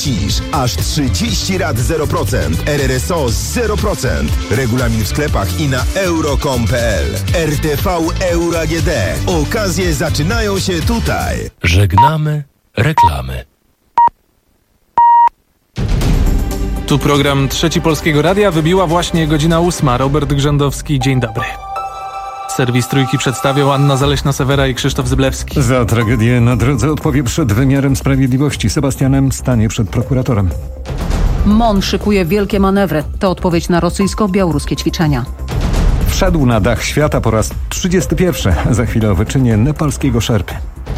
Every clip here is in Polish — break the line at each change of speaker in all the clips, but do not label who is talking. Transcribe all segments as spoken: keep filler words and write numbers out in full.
płacisz aż trzydzieści rat zero procent. R R S O zero procent. Regulamin w sklepach i na euro kropka com kropka p l. R T V Euro A G D. Okazje zaczynają się tutaj.
Żegnamy reklamy.
Tu program Trzeci Polskiego Radia. Wybiła właśnie godzina ósma. Robert Grzędowski, dzień dobry. Serwis Trójki przedstawiał Anna Zaleśna-Sewera i Krzysztof Zyblewski.
Za tragedię na drodze odpowie przed wymiarem sprawiedliwości. Sebastianem stanie przed prokuratorem.
M O N szykuje wielkie manewry. To odpowiedź na rosyjsko-białoruskie ćwiczenia.
Wszedł na dach świata po raz trzydziesty pierwszy. Za chwilę o wyczynie nepalskiego szerpy.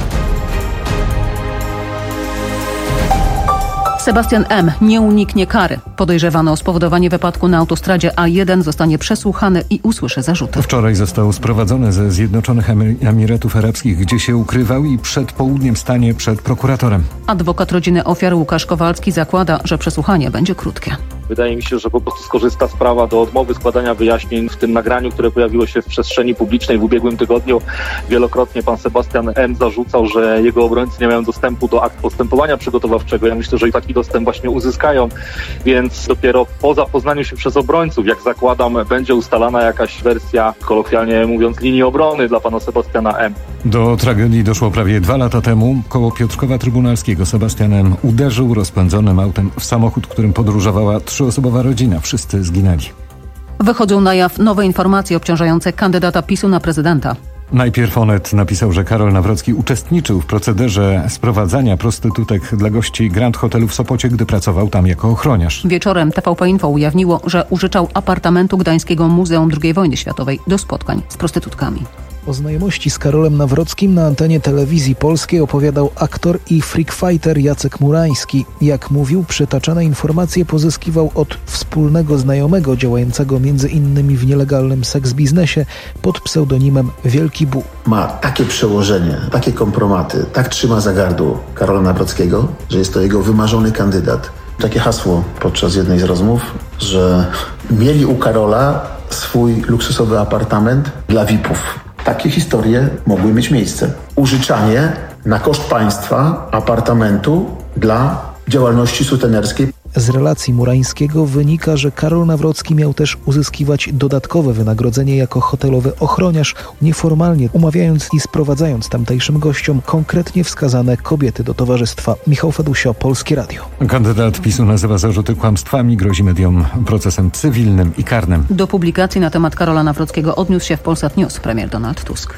Sebastian M. nie uniknie kary. Podejrzewany o spowodowanie wypadku na autostradzie A jeden zostanie przesłuchany i usłyszy zarzuty.
Wczoraj został sprowadzony ze Zjednoczonych Emiratów Arabskich, gdzie się ukrywał i przed południem stanie przed prokuratorem.
Adwokat rodziny ofiar Łukasz Kowalski zakłada, że przesłuchanie będzie krótkie.
Wydaje mi się, że po prostu skorzysta sprawa do odmowy składania wyjaśnień w tym nagraniu, które pojawiło się w przestrzeni publicznej w ubiegłym tygodniu. Wielokrotnie pan Sebastian M. zarzucał, że jego obrońcy nie mają dostępu do akt postępowania przygotowawczego. Ja myślę, że i taki dostęp właśnie uzyskają, więc dopiero po zapoznaniu się przez obrońców, jak zakładam, będzie ustalana jakaś wersja, kolokwialnie mówiąc, linii obrony dla pana Sebastiana M.
Do tragedii doszło prawie dwa lata temu. Koło Piotrkowa Trybunalskiego Sebastian M. uderzył rozpędzonym autem w samochód, którym podróżowała trzyosobowa rodzina. Wszyscy zginęli.
Wychodzą na jaw nowe informacje obciążające kandydata PiSu na prezydenta.
Najpierw Onet napisał, że Karol Nawrocki uczestniczył w procederze sprowadzania prostytutek dla gości Grand Hotelu w Sopocie, gdy pracował tam jako ochroniarz.
Wieczorem T V P Info ujawniło, że użyczał apartamentu Gdańskiego Muzeum drugiej Wojny Światowej do spotkań z prostytutkami.
O znajomości z Karolem Nawrockim na antenie telewizji polskiej opowiadał aktor i freakfighter Jacek Murański. Jak mówił, przytaczane informacje pozyskiwał od wspólnego znajomego działającego między innymi w nielegalnym seks-biznesie pod pseudonimem Wielki Bu.
Ma takie przełożenie, takie kompromaty, tak trzyma za gardło Karola Nawrockiego, że jest to jego wymarzony kandydat. Takie hasło podczas jednej z rozmów, że mieli u Karola swój luksusowy apartament dla V I P-ów. Takie historie mogły mieć miejsce. Użyczanie na koszt państwa apartamentu dla działalności sutenerskiej.
Z relacji Murańskiego wynika, że Karol Nawrocki miał też uzyskiwać dodatkowe wynagrodzenie jako hotelowy ochroniarz, nieformalnie umawiając i sprowadzając tamtejszym gościom konkretnie wskazane kobiety do towarzystwa. Michał Fedusio, Polskie Radio.
Kandydat PiSu nazywa zarzuty kłamstwami, grozi mediom procesem cywilnym i karnym.
Do publikacji na temat Karola Nawrockiego odniósł się w Polsat News premier Donald Tusk.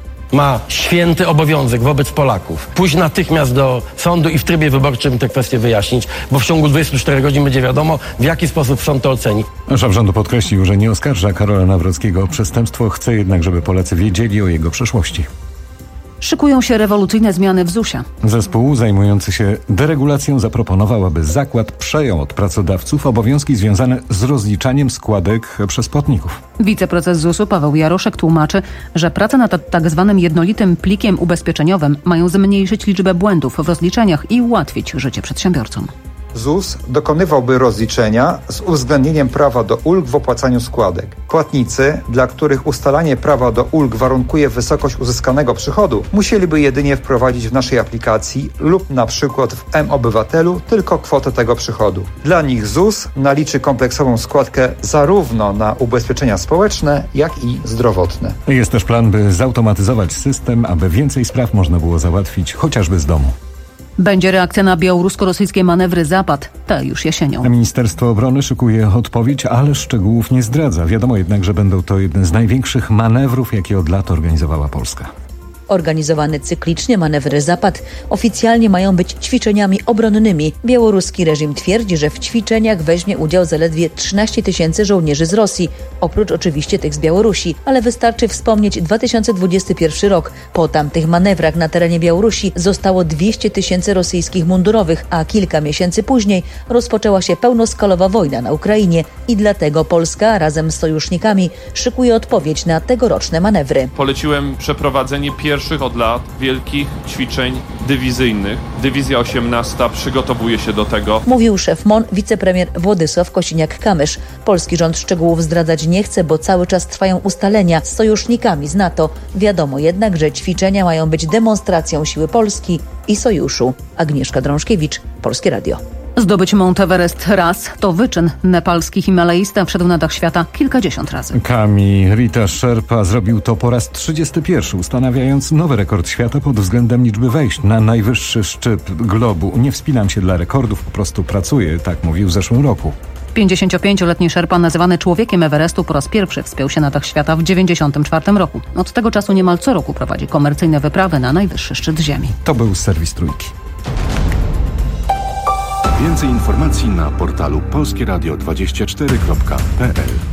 Ma święty obowiązek wobec Polaków pójść natychmiast do sądu i w trybie wyborczym te kwestie wyjaśnić, bo w ciągu dwudziestu czterech godzin będzie wiadomo, w jaki sposób sąd to oceni.
Szef rządu podkreślił, że nie oskarża Karola Nawrockiego o przestępstwo, chce jednak, żeby Polacy wiedzieli o jego przeszłości.
Szykują się rewolucyjne zmiany w zusie.
Zespół zajmujący się deregulacją zaproponował, aby zakład przejął od pracodawców obowiązki związane z rozliczaniem składek przez płatników.
Wiceprezes zusu Paweł Jaroszek tłumaczy, że prace nad tak zwanym jednolitym plikiem ubezpieczeniowym mają zmniejszyć liczbę błędów w rozliczeniach i ułatwić życie przedsiębiorcom.
ZUS dokonywałby rozliczenia z uwzględnieniem prawa do ulg w opłacaniu składek. Płatnicy, dla których ustalanie prawa do ulg warunkuje wysokość uzyskanego przychodu, musieliby jedynie wprowadzić w naszej aplikacji lub na przykład w M-Obywatelu tylko kwotę tego przychodu. Dla nich ZUS naliczy kompleksową składkę zarówno na ubezpieczenia społeczne, jak i zdrowotne.
Jest też plan, by zautomatyzować system, aby więcej spraw można było załatwić chociażby z domu.
Będzie reakcja na białorusko-rosyjskie manewry Zapad, te już jesienią.
Ministerstwo Obrony szykuje odpowiedź, ale szczegółów nie zdradza. Wiadomo jednak, że będą to jedne z największych manewrów, jakie od lat organizowała Polska.
Organizowane cyklicznie manewry Zapad oficjalnie mają być ćwiczeniami obronnymi. Białoruski reżim twierdzi, że w ćwiczeniach weźmie udział zaledwie trzynaście tysięcy żołnierzy z Rosji, oprócz oczywiście tych z Białorusi, ale wystarczy wspomnieć dwa tysiące dwudziesty pierwszy rok. Po tamtych manewrach na terenie Białorusi zostało dwieście tysięcy rosyjskich mundurowych, a kilka miesięcy później rozpoczęła się pełnoskalowa wojna na Ukrainie i dlatego Polska razem z sojusznikami szykuje odpowiedź na tegoroczne manewry.
Poleciłem przeprowadzenie pierwszych od lat wielkich ćwiczeń dywizyjnych. Dywizja osiemnasta przygotowuje się do tego.
Mówił szef M O N, wicepremier Władysław Kosiniak-Kamysz. Polski rząd szczegółów zdradzać nie chce, bo cały czas trwają ustalenia z sojusznikami z NATO. Wiadomo jednak, że ćwiczenia mają być demonstracją siły Polski i sojuszu. Agnieszka Drążkiewicz, Polskie Radio.
Zdobyć Mount Everest raz to wyczyn. Nepalski himalaista wszedł na dach świata kilkadziesiąt razy.
Kami Rita Sherpa zrobił to po raz trzydziesty pierwszy, ustanawiając nowy rekord świata pod względem liczby wejść na najwyższy szczyt globu. Nie wspinam się dla rekordów, po prostu pracuję, tak mówił w zeszłym roku.
pięćdziesięciopięcioletni Sherpa, nazywany człowiekiem Everestu, po raz pierwszy wspiął się na dach świata w dziewięćdziesiątym czwartym roku. Od tego czasu niemal co roku prowadzi komercyjne wyprawy na najwyższy szczyt Ziemi.
To był serwis Trójki.
Więcej informacji na portalu polskie radio dwadzieścia cztery kropka p l.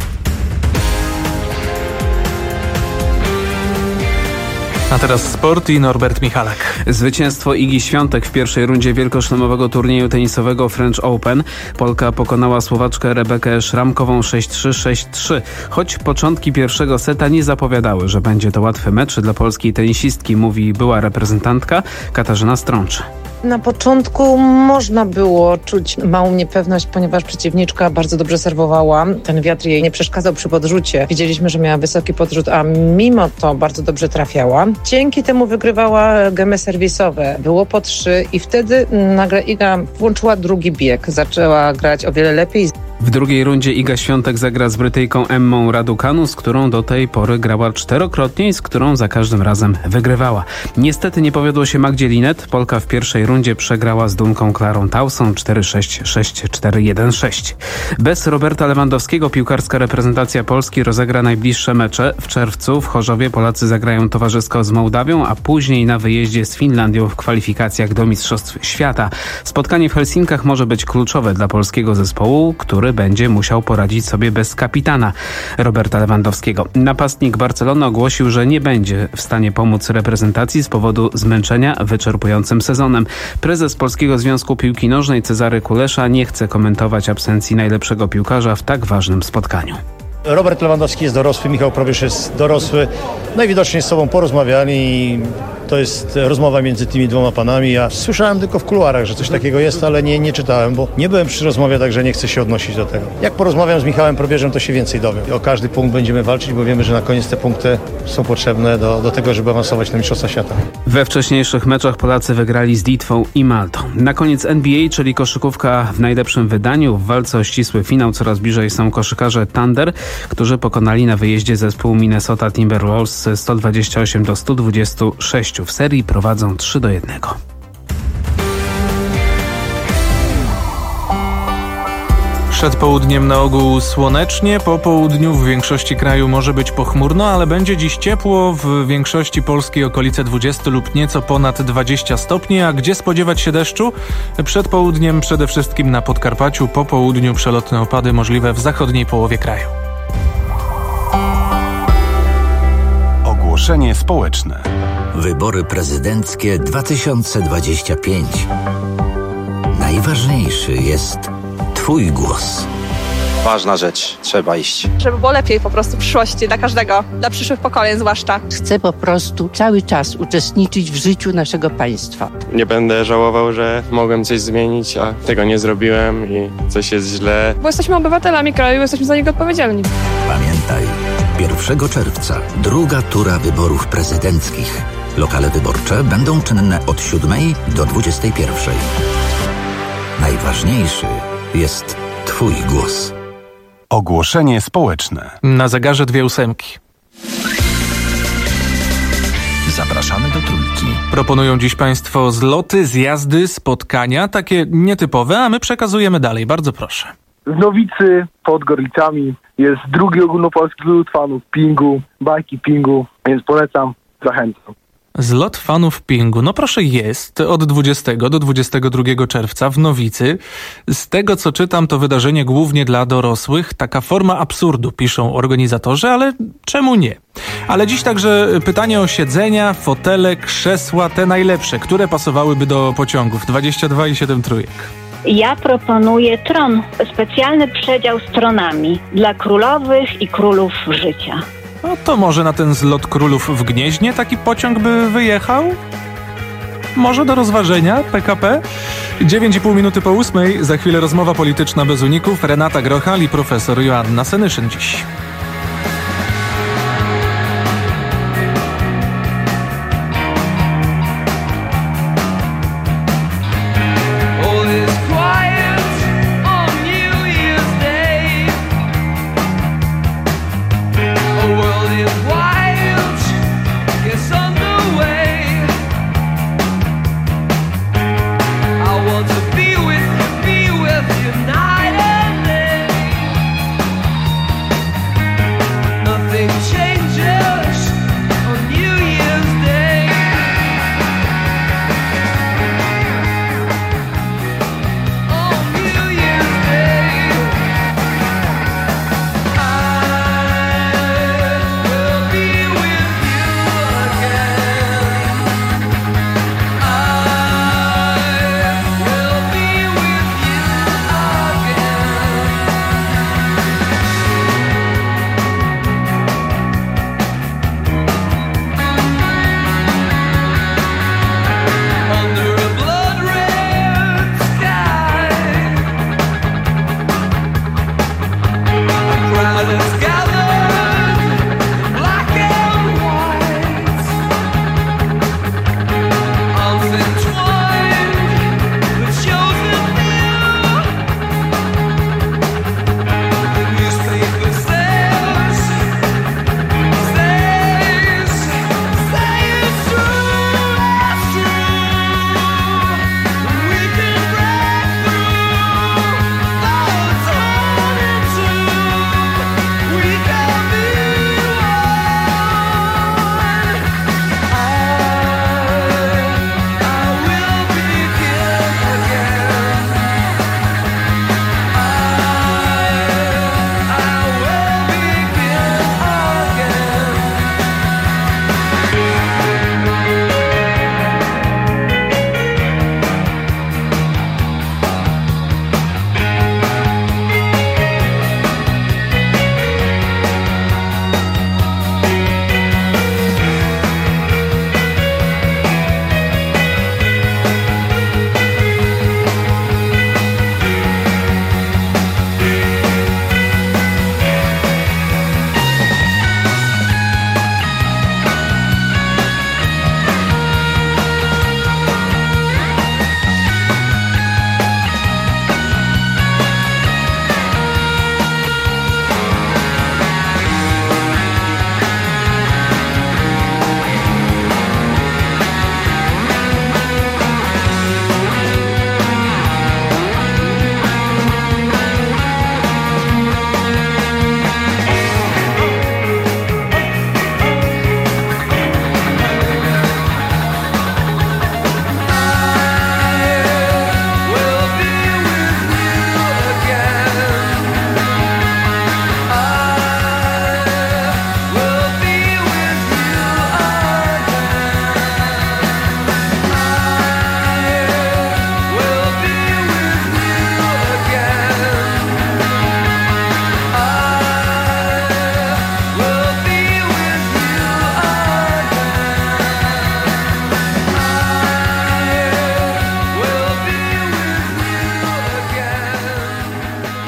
A teraz sport i Norbert Michalak.
Zwycięstwo Igi Świątek w pierwszej rundzie wielkoszlemowego turnieju tenisowego French Open. Polka pokonała Słowaczkę Rebekę Szramkową sześć trzy sześć trzy. Choć początki pierwszego seta nie zapowiadały, że będzie to łatwy mecz dla polskiej tenisistki, mówi była reprezentantka Katarzyna Strącz.
Na początku można było czuć małą niepewność, ponieważ przeciwniczka bardzo dobrze serwowała. Ten wiatr jej nie przeszkadzał przy podrzucie. Wiedzieliśmy, że miała wysoki podrzut, a mimo to bardzo dobrze trafiała. Dzięki temu wygrywała gemy serwisowe. Było po trzy i wtedy nagle Iga włączyła drugi bieg. Zaczęła grać o wiele lepiej.
W drugiej rundzie Iga Świątek zagra z Brytyjką Emmą Raducanu, z którą do tej pory grała czterokrotnie i z którą za każdym razem wygrywała. Niestety nie powiodło się Magdzie Linet. Polka w pierwszej rundzie przegrała z Dunką Klarą Towson cztery sześć sześć cztery jeden sześć. Bez Roberta Lewandowskiego piłkarska reprezentacja Polski rozegra najbliższe mecze. W czerwcu w Chorzowie Polacy zagrają towarzysko z Mołdawią, a później na wyjeździe z Finlandią w kwalifikacjach do Mistrzostw Świata. Spotkanie w Helsinkach może być kluczowe dla polskiego zespołu, który będzie musiał poradzić sobie bez kapitana Roberta Lewandowskiego. Napastnik Barcelony ogłosił, że nie będzie w stanie pomóc reprezentacji z powodu zmęczenia wyczerpującym sezonem. Prezes Polskiego Związku Piłki Nożnej Cezary Kulesza nie chce komentować absencji najlepszego piłkarza w tak ważnym spotkaniu.
Robert Lewandowski jest dorosły, Michał Probierz jest dorosły. Najwidoczniej z sobą porozmawiali i to jest rozmowa między tymi dwoma panami. Ja słyszałem tylko w kuluarach, że coś takiego jest, ale nie, nie czytałem, bo nie byłem przy rozmowie, także nie chcę się odnosić do tego. Jak porozmawiam z Michałem Probierzem, to się więcej dowiem. O każdy punkt będziemy walczyć, bo wiemy, że na koniec te punkty są potrzebne do, do tego, żeby awansować na Mistrzostwa Świata.
We wcześniejszych meczach Polacy wygrali z Litwą i Maltą. Na koniec N B A, czyli koszykówka w najlepszym wydaniu. W walce o ścisły finał coraz bliżej są koszykarze Thunder, którzy pokonali na wyjeździe zespół Minnesota Timberwolves sto dwadzieścia osiem do stu dwudziestu sześciu. W serii prowadzą trzy do jednego.
Przed południem na ogół słonecznie, po południu w większości kraju może być pochmurno, ale będzie dziś ciepło, w większości polskiej okolice dwadzieścia lub nieco ponad dwadzieścia stopni, a gdzie spodziewać się deszczu? Przed południem przede wszystkim na Podkarpaciu, po południu przelotne opady możliwe w zachodniej połowie kraju.
Ogłoszenie społeczne.
Wybory prezydenckie dwa tysiące dwadzieścia pięć. Najważniejszy jest Twój głos.
Ważna rzecz, trzeba iść.
Żeby było lepiej po prostu w przyszłości dla każdego, dla przyszłych pokoleń zwłaszcza.
Chcę po prostu cały czas uczestniczyć w życiu naszego państwa.
Nie będę żałował, że mogłem coś zmienić, a tego nie zrobiłem i coś jest źle.
Bo jesteśmy obywatelami kraju, jesteśmy za niego odpowiedzialni.
Pamiętaj, pierwszego czerwca druga tura wyborów prezydenckich. Lokale wyborcze będą czynne od siódmej do dwudziestej pierwszej. Najważniejszy jest Twój głos.
Ogłoszenie społeczne.
Na zegarze dwie ósemki.
Zapraszamy do Trójki.
Proponują dziś Państwo zloty, zjazdy, spotkania, takie nietypowe, a my przekazujemy dalej. Bardzo proszę.
W Nowicy pod Gorlicami jest drugi ogólnopolski zlot fanów pingu, bajki pingu, więc polecam, zachęcam.
Zlot fanów pingu, no proszę, jest od dwudziestego do dwudziestego drugiego czerwca w Nowicy. Z tego co czytam, to wydarzenie głównie dla dorosłych, taka forma absurdu, piszą organizatorzy, ale czemu nie? Ale dziś także pytanie o siedzenia, fotele, krzesła, te najlepsze, które pasowałyby do pociągów. dwadzieścia dwa i siedem trójek.
Ja proponuję tron, specjalny przedział z tronami dla królowych i królów życia.
No to może na ten zlot królów w Gnieźnie taki pociąg by wyjechał? Może do rozważenia P K P? dziewięć i pół minuty po ósmej, za chwilę rozmowa polityczna bez uników. Renata Grochal i profesor Joanna Senyszyn dziś.
All is quiet.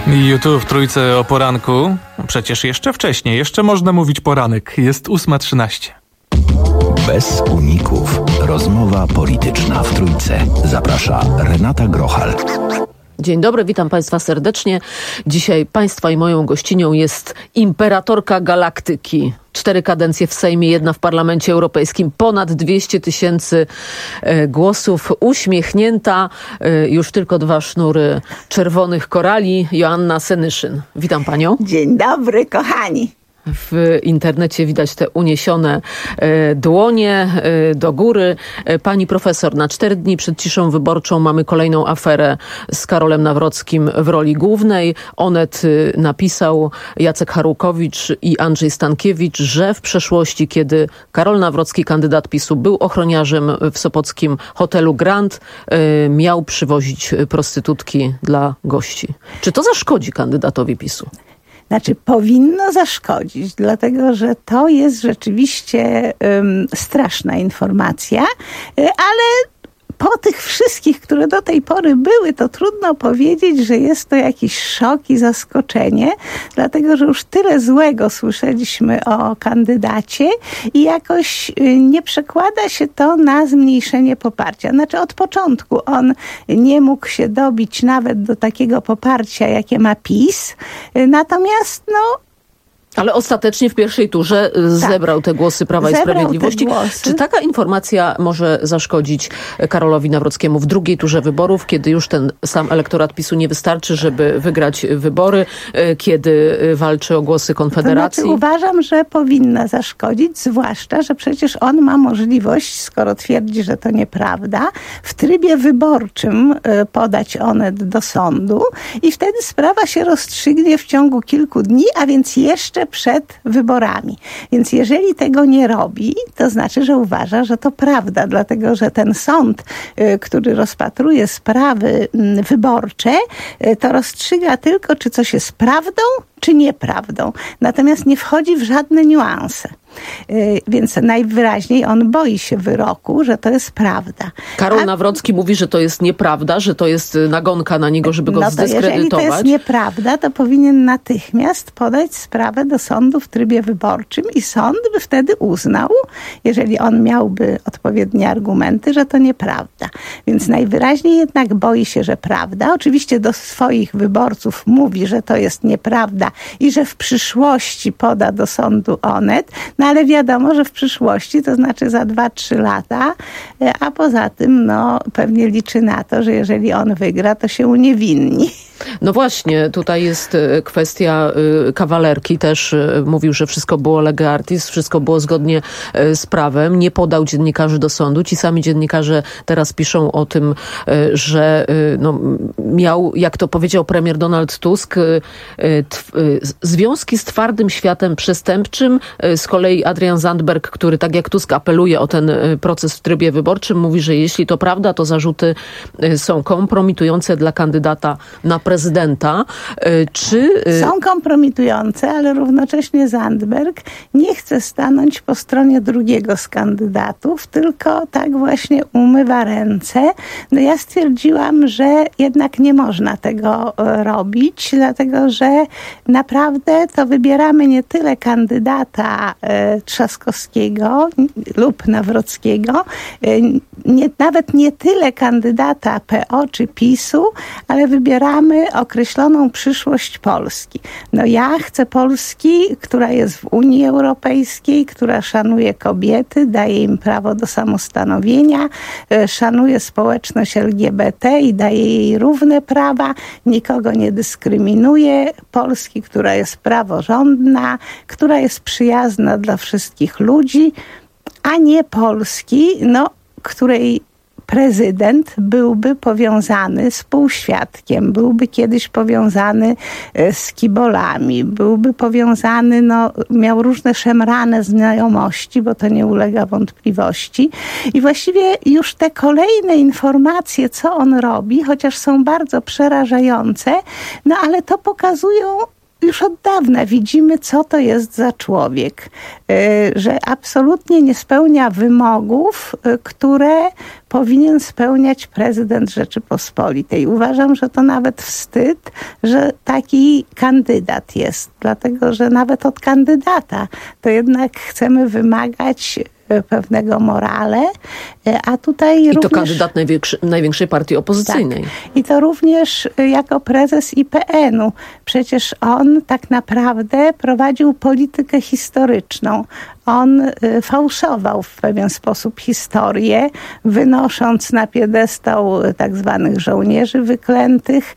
YouTube w Trójce o poranku. Przecież jeszcze wcześniej, jeszcze można mówić poranek. Jest ósma trzynaście.
Bez uników. Rozmowa polityczna w Trójce. Zaprasza Renata Grochal.
Dzień dobry, witam Państwa serdecznie. Dzisiaj Państwa i moją gościnią jest imperatorka galaktyki. Cztery kadencje w Sejmie, jedna w Parlamencie Europejskim, ponad dwieście tysięcy głosów, uśmiechnięta, już tylko dwa sznury czerwonych korali, Joanna Senyszyn. Witam Panią.
Dzień dobry, kochani.
W internecie widać te uniesione e, dłonie e, do góry. E, pani profesor, na cztery dni przed ciszą wyborczą mamy kolejną aferę z Karolem Nawrockim w roli głównej. Onet e, napisał, Jacek Harłkowicz i Andrzej Stankiewicz, że w przeszłości, kiedy Karol Nawrocki, kandydat PiSu, był ochroniarzem w sopockim hotelu Grand, e, miał przywozić prostytutki dla gości. Czy to zaszkodzi kandydatowi PiSu?
Znaczy, powinno zaszkodzić, dlatego że to jest rzeczywiście um, straszna informacja, ale po tych wszystkich, które do tej pory były, to trudno powiedzieć, że jest to jakiś szok i zaskoczenie, dlatego że już tyle złego słyszeliśmy o kandydacie i jakoś nie przekłada się to na zmniejszenie poparcia. Znaczy od początku on nie mógł się dobić nawet do takiego poparcia, jakie ma PiS, natomiast no
ale ostatecznie w pierwszej turze tak. zebrał te głosy Prawa zebrał i Sprawiedliwości. Czy taka informacja może zaszkodzić Karolowi Nawrockiemu w drugiej turze wyborów, kiedy już ten sam elektorat PiSu nie wystarczy, żeby wygrać wybory, kiedy walczy o głosy Konfederacji?
To znaczy, uważam, że powinna zaszkodzić, zwłaszcza, że przecież on ma możliwość, skoro twierdzi, że to nieprawda, w trybie wyborczym podać onet do sądu i wtedy sprawa się rozstrzygnie w ciągu kilku dni, a więc jeszcze przed wyborami. Więc jeżeli tego nie robi, to znaczy, że uważa, że to prawda, dlatego że ten sąd, który rozpatruje sprawy wyborcze, to rozstrzyga tylko, czy coś jest prawdą, czy nieprawdą. Natomiast nie wchodzi w żadne niuanse. Więc najwyraźniej on boi się wyroku, że to jest prawda.
Karol
A...
Nawrocki mówi, że to jest nieprawda, że to jest nagonka na niego, żeby go
no to
zdyskredytować.
Jeżeli to jest nieprawda, to powinien natychmiast podać sprawę do sądu w trybie wyborczym i sąd by wtedy uznał, jeżeli on miałby odpowiednie argumenty, że to nieprawda. Więc najwyraźniej jednak boi się, że prawda. Oczywiście do swoich wyborców mówi, że to jest nieprawda i że w przyszłości poda do sądu onet. No ale wiadomo, że w przyszłości, to znaczy za dwa, trzy lata, a poza tym no pewnie liczy na to, że jeżeli on wygra, to się uniewinni.
No właśnie, tutaj jest kwestia kawalerki też. Mówił, że wszystko było lege artis, wszystko było zgodnie z prawem. Nie podał dziennikarzy do sądu. Ci sami dziennikarze teraz piszą o tym, że no, miał, jak to powiedział premier Donald Tusk, związki z twardym światem przestępczym. Z kolei Adrian Zandberg, który tak jak Tusk apeluje o ten proces w trybie wyborczym, mówi, że jeśli to prawda, to zarzuty są kompromitujące dla kandydata na prezydenta. Czy...
Są kompromitujące, ale równocześnie Zandberg nie chce stanąć po stronie drugiego z kandydatów, tylko tak właśnie umywa ręce. No ja stwierdziłam, że jednak nie można tego robić, dlatego że naprawdę to wybieramy nie tyle kandydata e, Trzaskowskiego lub Nawrockiego, e, nie, nawet nie tyle kandydata P O czy PiSu, ale wybieramy określoną przyszłość Polski. No ja chcę Polski, która jest w Unii Europejskiej, która szanuje kobiety, daje im prawo do samostanowienia, szanuje społeczność L G B T i daje jej równe prawa, nikogo nie dyskryminuje. Polski, która jest praworządna, która jest przyjazna dla wszystkich ludzi, a nie Polski, no, której prezydent byłby powiązany z półświadkiem, byłby kiedyś powiązany z kibolami, byłby powiązany, no, miał różne szemrane znajomości, bo to nie ulega wątpliwości. I właściwie już te kolejne informacje, co on robi, chociaż są bardzo przerażające, no ale to pokazują już od dawna widzimy, co to jest za człowiek, że absolutnie nie spełnia wymogów, które powinien spełniać prezydent Rzeczypospolitej. Uważam, że to nawet wstyd, że taki kandydat jest, dlatego że nawet od kandydata to jednak chcemy wymagać pewnego morale, a tutaj
I
również...
to kandydat największy, największej partii opozycyjnej.
Tak. I to również jako prezes I P N-u. Przecież on tak naprawdę prowadził politykę historyczną. On fałszował w pewien sposób historię, wynosząc na piedestał tak zwanych żołnierzy wyklętych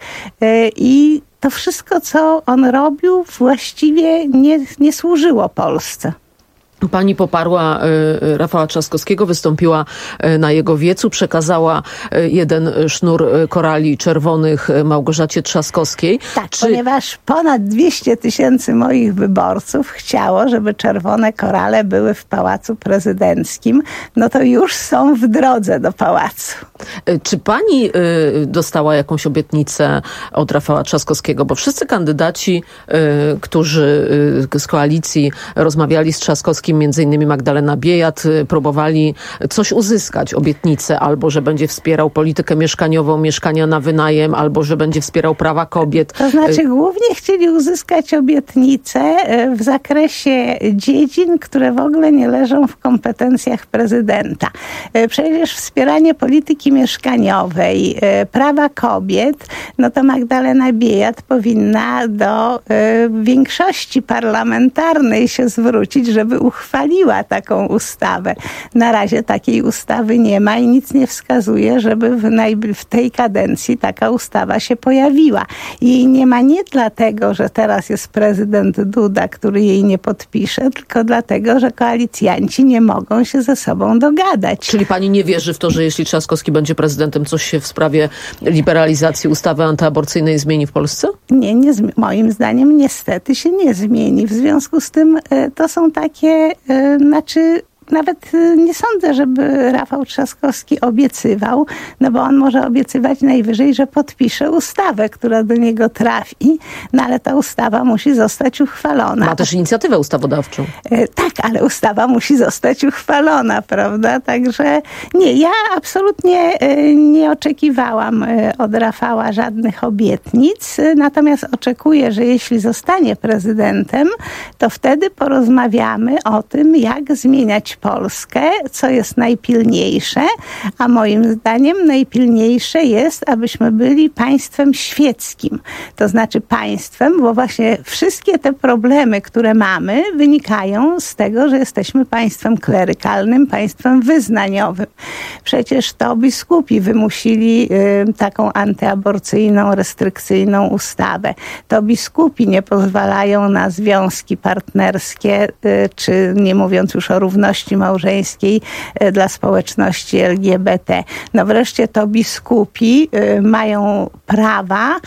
i to wszystko, co on robił, właściwie nie, nie służyło Polsce.
Pani poparła y, Rafała Trzaskowskiego, wystąpiła y, na jego wiecu, przekazała y, jeden sznur korali czerwonych Małgorzacie Trzaskowskiej.
Tak,
Czy...
ponieważ ponad dwieście tysięcy moich wyborców chciało, żeby czerwone korale były w Pałacu Prezydenckim, no to już są w drodze do pałacu.
Y, czy pani y, dostała jakąś obietnicę od Rafała Trzaskowskiego? Bo wszyscy kandydaci, y, którzy y, z koalicji rozmawiali z Trzaskowskim, między innymi Magdalena Biejat, próbowali coś uzyskać, obietnicę, albo że będzie wspierał politykę mieszkaniową, mieszkania na wynajem, albo że będzie wspierał prawa kobiet.
To znaczy głównie chcieli uzyskać obietnicę w zakresie dziedzin, które w ogóle nie leżą w kompetencjach prezydenta. Przecież wspieranie polityki mieszkaniowej, prawa kobiet, no to Magdalena Biejat powinna do większości parlamentarnej się zwrócić, żeby uchwaliła taką ustawę. Na razie takiej ustawy nie ma i nic nie wskazuje, żeby w, najbl- w tej kadencji taka ustawa się pojawiła. Jej nie ma nie dlatego, że teraz jest prezydent Duda, który jej nie podpisze, tylko dlatego, że koalicjanci nie mogą się ze sobą dogadać.
Czyli pani nie wierzy w to, że jeśli Trzaskowski będzie prezydentem, coś się w sprawie liberalizacji ustawy antyaborcyjnej zmieni w Polsce?
Nie, nie zmi- moim zdaniem niestety się nie zmieni. W związku z tym y, to są takie, y, znaczy nawet nie sądzę, żeby Rafał Trzaskowski obiecywał, no bo on może obiecywać najwyżej, że podpisze ustawę, która do niego trafi, no ale ta ustawa musi zostać uchwalona.
Ma też inicjatywę ustawodawczą.
Tak, ale ustawa musi zostać uchwalona, prawda? Także nie, ja absolutnie nie oczekiwałam od Rafała żadnych obietnic, natomiast oczekuję, że jeśli zostanie prezydentem, to wtedy porozmawiamy o tym, jak zmieniać Polskę, co jest najpilniejsze, a moim zdaniem najpilniejsze jest, abyśmy byli państwem świeckim. To znaczy państwem, bo właśnie wszystkie te problemy, które mamy, wynikają z tego, że jesteśmy państwem klerykalnym, państwem wyznaniowym. Przecież to biskupi wymusili y, taką antyaborcyjną, restrykcyjną ustawę. To biskupi nie pozwalają na związki partnerskie, y, czy nie mówiąc już o równości małżeńskiej dla społeczności L G B T. No wreszcie to biskupi mają prawa,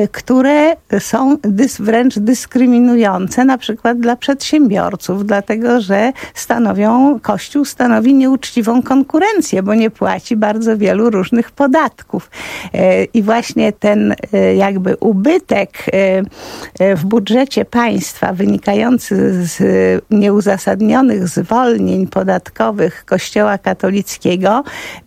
które są dys, wręcz dyskryminujące, na przykład dla przedsiębiorców, dlatego że stanowią, Kościół stanowi nieuczciwą konkurencję, bo nie płaci bardzo wielu różnych podatków. I właśnie ten jakby ubytek w budżecie państwa wynikający z nieuzasadnionych zwolnień podatkowych Kościoła katolickiego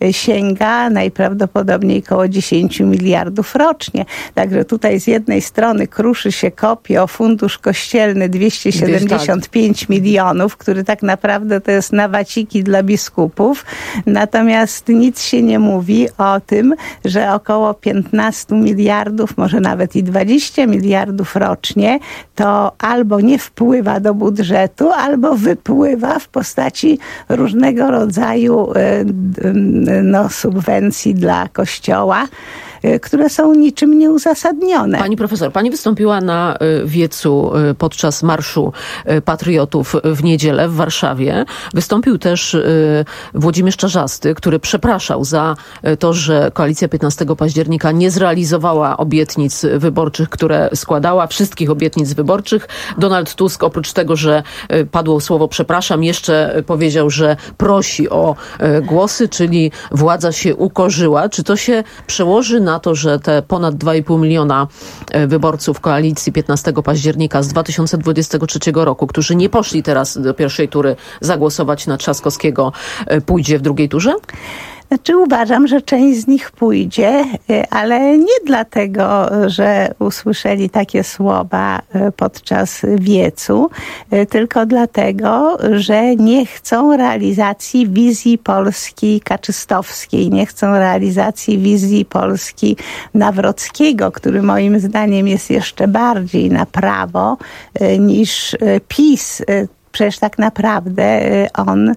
sięga najprawdopodobniej około dziesięć miliardów rocznie. Także tutaj z jednej strony kruszy się kopie o fundusz kościelny dwieście siedemdziesiąt pięć milionów, który tak naprawdę to jest na waciki dla biskupów. Natomiast nic się nie mówi o tym, że około piętnaście miliardów, może nawet i dwadzieścia miliardów rocznie to albo nie wpływa do budżetu, albo wypływa w postaci różnego rodzaju no, subwencji dla Kościoła, które są niczym nieuzasadnione.
Pani profesor, pani wystąpiła na wiecu podczas Marszu Patriotów w niedzielę w Warszawie. Wystąpił też Włodzimierz Czarzasty, który przepraszał za to, że koalicja piętnastego października nie zrealizowała obietnic wyborczych, które składała, wszystkich obietnic wyborczych. Donald Tusk, oprócz tego, że padło słowo przepraszam, jeszcze powiedział, że prosi o głosy, czyli władza się ukorzyła. Czy to się przełoży na na to, że te ponad dwa i pół miliona wyborców koalicji piętnastego października z dwa tysiące dwudziestego trzeciego roku, którzy nie poszli teraz do pierwszej tury zagłosować na Trzaskowskiego, pójdzie w drugiej turze?
Znaczy uważam, że część z nich pójdzie, ale nie dlatego, że usłyszeli takie słowa podczas wiecu, tylko dlatego, że nie chcą realizacji wizji Polski kaczystowskiej, nie chcą realizacji wizji Polski Nawrockiego, który moim zdaniem jest jeszcze bardziej na prawo niż PiS. Przecież tak naprawdę on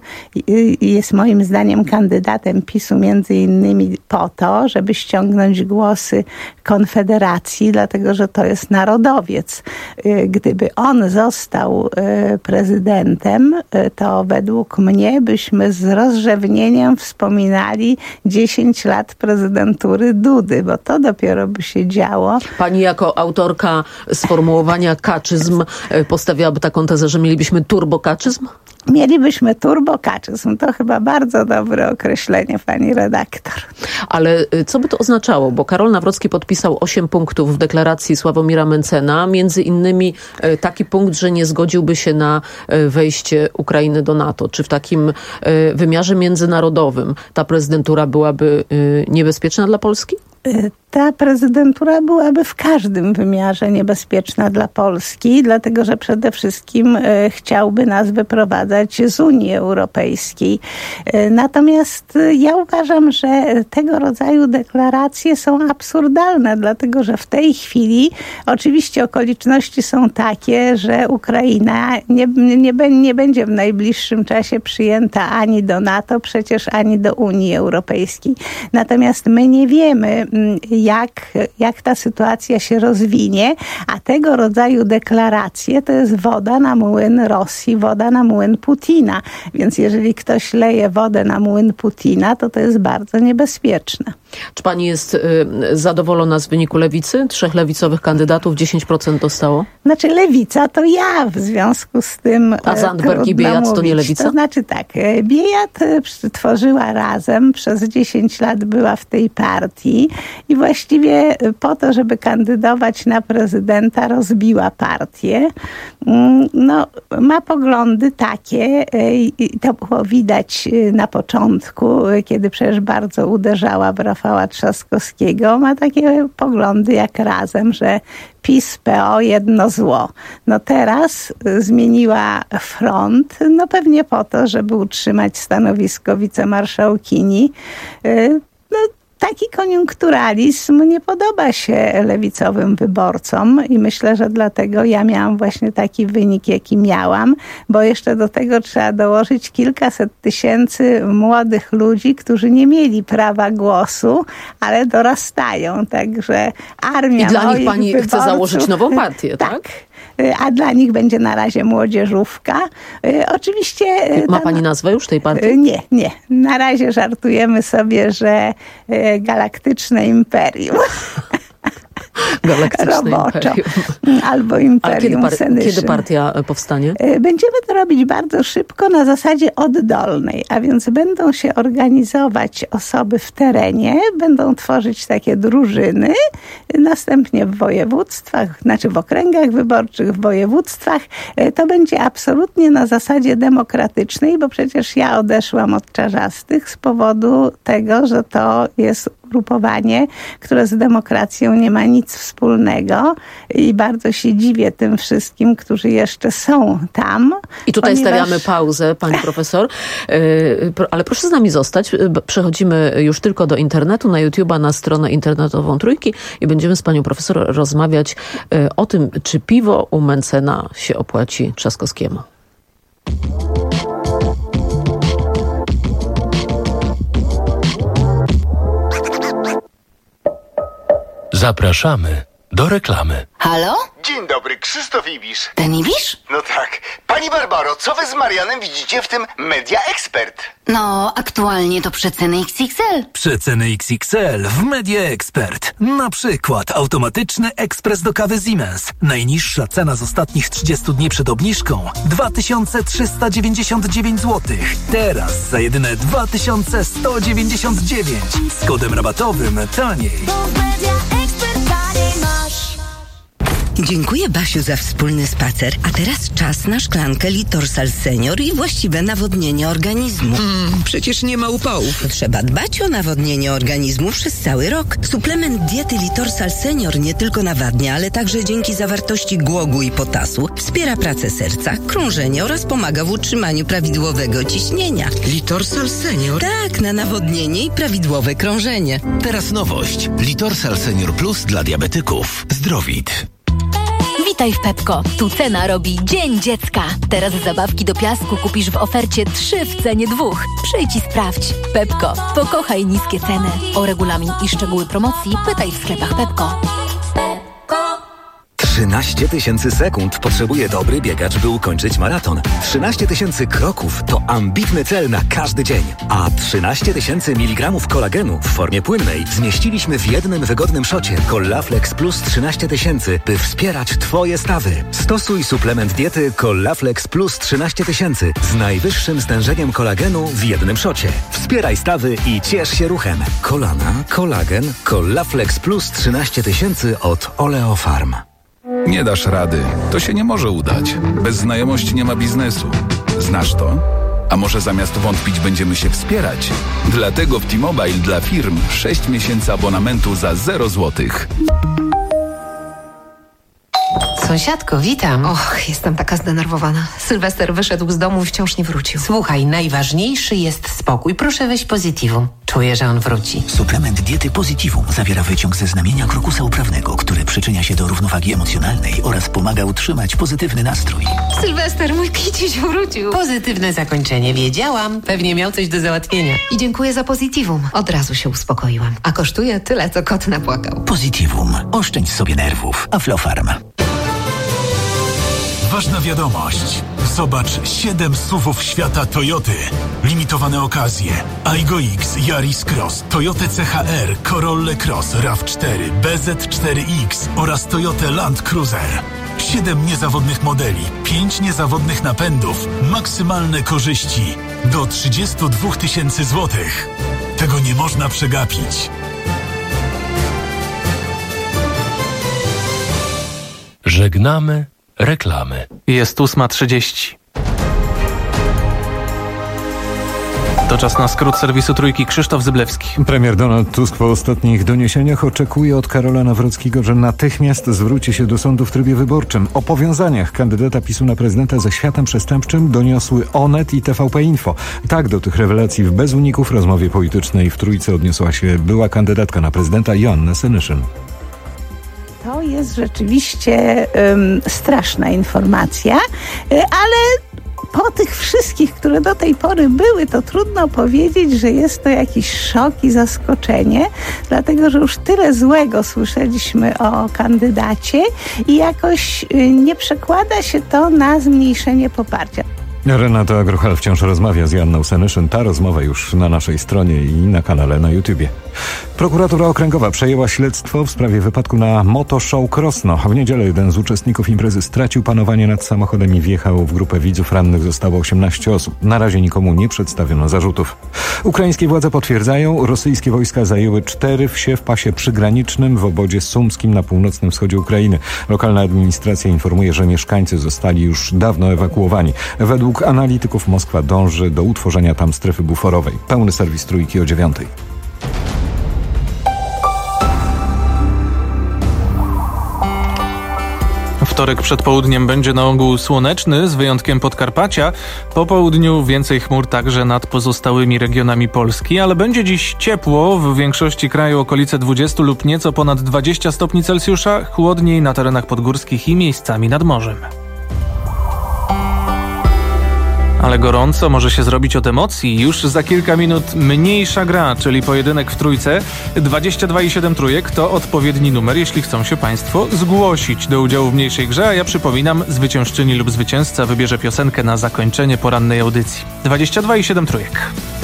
jest moim zdaniem kandydatem PiSu między innymi po to, żeby ściągnąć głosy Konfederacji, dlatego że to jest narodowiec. Gdyby on został prezydentem, to według mnie byśmy z rozrzewnieniem wspominali dziesięć lat prezydentury Dudy, bo to dopiero by się działo.
Pani jako autorka sformułowania kaczyzm postawiłaby taką tezę, że mielibyśmy turbokaczyzm?
Mielibyśmy turbokaczyzm. To chyba bardzo dobre określenie, pani redaktor.
Ale co by to oznaczało? Bo Karol Nawrocki podpisał osiem punktów w deklaracji Sławomira Mentzena. Między innymi taki punkt, że nie zgodziłby się na wejście Ukrainy do NATO. Czy w takim wymiarze międzynarodowym ta prezydentura byłaby niebezpieczna dla Polski?
Ta prezydentura byłaby w każdym wymiarze niebezpieczna dla Polski, dlatego że przede wszystkim chciałby nas wyprowadzać z Unii Europejskiej. Natomiast ja uważam, że tego rodzaju deklaracje są absurdalne, dlatego że w tej chwili oczywiście okoliczności są takie, że Ukraina nie, nie, nie będzie w najbliższym czasie przyjęta ani do NATO, przecież ani do Unii Europejskiej. Natomiast my nie wiemy, Jak, jak ta sytuacja się rozwinie, a tego rodzaju deklaracje to jest woda na młyn Rosji, woda na młyn Putina. Więc jeżeli ktoś leje wodę na młyn Putina, to to jest bardzo niebezpieczne.
Czy pani jest y, zadowolona z wyniku lewicy? Trzech lewicowych kandydatów, dziesięć procent dostało?
Znaczy lewica to ja, w związku z tym
A Zandberg i Biejat mówić. To nie lewica?
To znaczy tak, Biejat tworzyła Razem, przez dziesięć lat była w tej partii i właściwie po to, żeby kandydować na prezydenta, rozbiła partię. No, ma poglądy takie, i to było widać na początku, kiedy przecież bardzo uderzała w Rafała Trzaskowskiego. Ma takie poglądy jak Razem, że PiS, P O, jedno zło. No teraz zmieniła front, no pewnie po to, żeby utrzymać stanowisko wicemarszałkini. No, taki koniunkturalizm nie podoba się lewicowym wyborcom i myślę, że dlatego ja miałam właśnie taki wynik, jaki miałam, bo jeszcze do tego trzeba dołożyć kilkaset tysięcy młodych ludzi, którzy nie mieli prawa głosu, ale dorastają, także armia
I dla
moich
nich pani
wyborców,
chce założyć nową partię, tak?
tak? A dla nich będzie na razie młodzieżówka. Oczywiście...
Ma pani nazwę już tej partii?
Nie, nie. Na razie żartujemy sobie, że Galaktyczne Imperium.
Galaktyczne
Roboczo.
Imperium.
Albo Imperium
par-
Senyszyn.
Kiedy partia powstanie?
Będziemy to robić bardzo szybko na zasadzie oddolnej, a więc będą się organizować osoby w terenie, będą tworzyć takie drużyny, następnie w województwach, znaczy w okręgach wyborczych, w województwach. To będzie absolutnie na zasadzie demokratycznej, bo przecież ja odeszłam od Czarzastych z powodu tego, że to jest ugrupowanie, które z demokracją nie ma nic wspólnego i bardzo się dziwię tym wszystkim, którzy jeszcze są tam.
I tutaj
ponieważ...
stawiamy pauzę, pani profesor, ale proszę z nami zostać. Przechodzimy już tylko do internetu, na YouTube'a, na stronę internetową Trójki i będziemy z panią profesor rozmawiać o tym, czy piwo u Mentzena się opłaci Trzaskowskiemu.
Zapraszamy do reklamy.
Halo?
Dzień dobry, Krzysztof Ibisz.
Ten Ibisz?
No tak. Pani Barbaro, co wy z Marianem widzicie w tym Media Expert?
No, aktualnie to przeceny X X L.
Przeceny X X L w Media Expert. Na przykład automatyczny ekspres do kawy Siemens. Najniższa cena z ostatnich trzydziestu dni przed obniżką dwa tysiące trzysta dziewięćdziesiąt dziewięć złotych. Teraz za jedyne dwa tysiące sto dziewięćdziesiąt dziewięć. Z kodem rabatowym taniej.
Dziękuję, Basiu, za wspólny spacer. A teraz czas na szklankę Litorsal Senior i właściwe nawodnienie organizmu.
Mm, przecież nie ma upałów.
Trzeba dbać o nawodnienie organizmu przez cały rok. Suplement diety Litorsal Senior nie tylko nawadnia, ale także dzięki zawartości głogu i potasu wspiera pracę serca, krążenie oraz pomaga w utrzymaniu prawidłowego ciśnienia.
Litorsal Senior?
Tak, na nawodnienie i prawidłowe krążenie.
Teraz nowość. Litorsal Senior Plus dla diabetyków. Zdrowit.
Witaj w Pepko. Tu cena robi Dzień Dziecka. Teraz zabawki do piasku kupisz w ofercie trzy w cenie dwóch. Przyjdź i sprawdź. Pepko. Pokochaj niskie ceny. O regulamin i szczegóły promocji pytaj w sklepach Pepko.
trzynaście tysięcy sekund potrzebuje dobry biegacz, by ukończyć maraton. trzynaście tysięcy kroków to ambitny cel na każdy dzień. A trzynaście tysięcy miligramów kolagenu w formie płynnej zmieściliśmy w jednym wygodnym szocie Collaflex Plus trzynaście tysięcy, by wspierać Twoje stawy. Stosuj suplement diety Collaflex Plus trzynaście tysięcy z najwyższym stężeniem kolagenu w jednym szocie. Wspieraj stawy i ciesz się ruchem. Kolana, kolagen, Collaflex Plus trzynaście tysięcy od Oleofarm.
Nie dasz rady. To się nie może udać. Bez znajomości nie ma biznesu. Znasz to? A może zamiast wątpić będziemy się wspierać? Dlatego w T-Mobile dla firm sześć miesięcy abonamentu za zero złotych.
Sąsiadko, witam. Och, jestem taka zdenerwowana. Sylwester wyszedł z domu i wciąż nie wrócił. Słuchaj, najważniejszy jest spokój. Proszę weź Positivum. Czuję, że on wróci.
Suplement diety Positivum zawiera wyciąg ze znamienia krokusa uprawnego, który przyczynia się do równowagi emocjonalnej oraz pomaga utrzymać pozytywny nastrój.
Sylwester, mój kiciuś wrócił. Pozytywne zakończenie, wiedziałam. Pewnie miał coś do załatwienia. I dziękuję za Positivum. Od razu się uspokoiłam. A kosztuje tyle, co kot napłakał.
Positivum. Oszczędź sobie nerwów. Aflofarm.
Ważna wiadomość. Zobacz siedem S U V-ów świata Toyoty. Limitowane okazje. Aygo X, Yaris Cross, Toyota C H R, Corolla Cross, RAV cztery, B Z cztery X oraz Toyota Land Cruiser. siedem niezawodnych modeli, pięć niezawodnych napędów, maksymalne korzyści do trzydzieści dwa tysięcy złotych. Tego nie można przegapić.
Żegnamy reklamy.
Jest ósma trzydzieści. To czas na skrót serwisu Trójki. Krzysztof Zyblewski.
Premier Donald Tusk po ostatnich doniesieniach oczekuje od Karola Nawrockiego, że natychmiast zwróci się do sądu w trybie wyborczym. O powiązaniach kandydata PiSu na prezydenta ze światem przestępczym doniosły Onet i T V P Info. Tak do tych rewelacji w bez uników rozmowie politycznej w Trójce odniosła się była kandydatka na prezydenta Joanna Senyszyn.
To jest rzeczywiście um, straszna informacja, ale po tych wszystkich, które do tej pory były, to trudno powiedzieć, że jest to jakiś szok i zaskoczenie, dlatego że już tyle złego słyszeliśmy o kandydacie i jakoś nie przekłada się to na zmniejszenie poparcia.
Renata Grochal wciąż rozmawia z Joanną Senyszyn. Ta rozmowa już na naszej stronie i na kanale na YouTubie. Prokuratura Okręgowa przejęła śledztwo w sprawie wypadku na Motoshow Krosno. W niedzielę jeden z uczestników imprezy stracił panowanie nad samochodem i wjechał w grupę widzów. Rannych zostało osiemnaście osób. Na razie nikomu nie przedstawiono zarzutów. Ukraińskie władze potwierdzają, rosyjskie wojska zajęły cztery wsie w pasie przygranicznym w obwodzie sumskim na północnym wschodzie Ukrainy. Lokalna administracja informuje, że mieszkańcy zostali już dawno ewakuowani. Według analityków Moskwa dąży do utworzenia tam strefy buforowej. Pełny serwis Trójki o dziewiątej.
Wtorek przed południem będzie na ogół słoneczny, z wyjątkiem Podkarpacia. Po południu więcej chmur także nad pozostałymi regionami Polski, ale będzie dziś ciepło. W większości kraju okolice dwadzieścia lub nieco ponad dwadzieścia stopni Celsjusza, chłodniej na terenach podgórskich i miejscami nad morzem. Ale gorąco może się zrobić od emocji. Już za kilka minut mniejsza gra, czyli pojedynek w trójce. dwadzieścia dwa i siedem trójek to odpowiedni numer, jeśli chcą się Państwo zgłosić do udziału w mniejszej grze. A ja przypominam, zwyciężczyni lub zwycięzca wybierze piosenkę na zakończenie porannej audycji. dwadzieścia dwa i siedem trójek.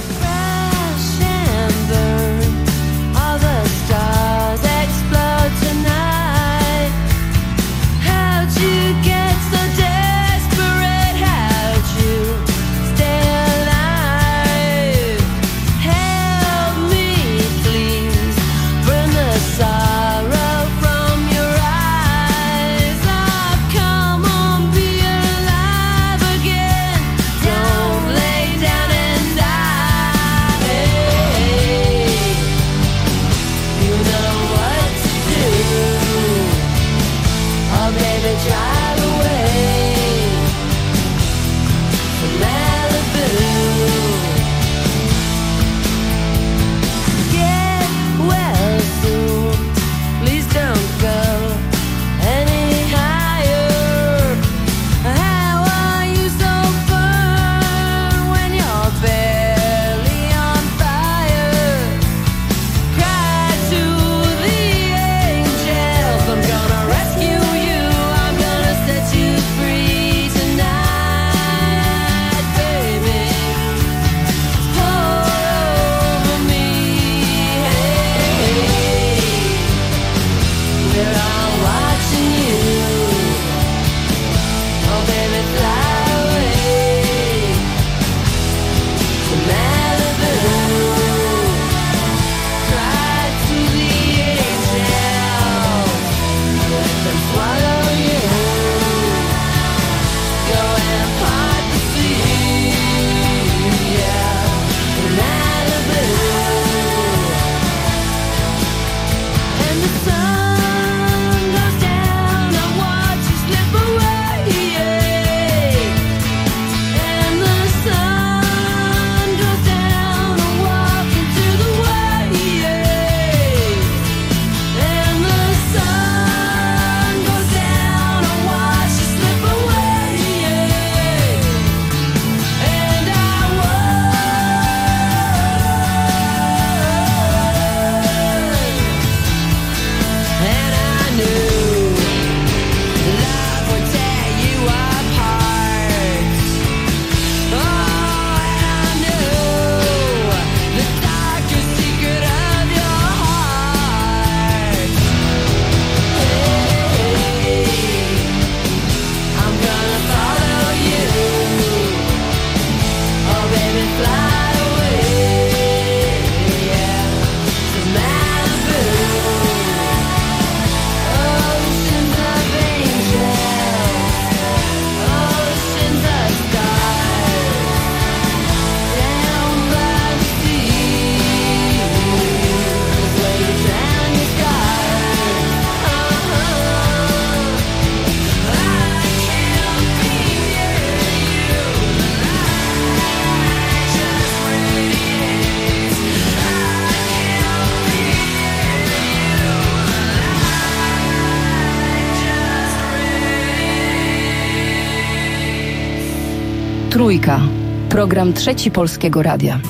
Trójka. Program Trzeci Polskiego Radia.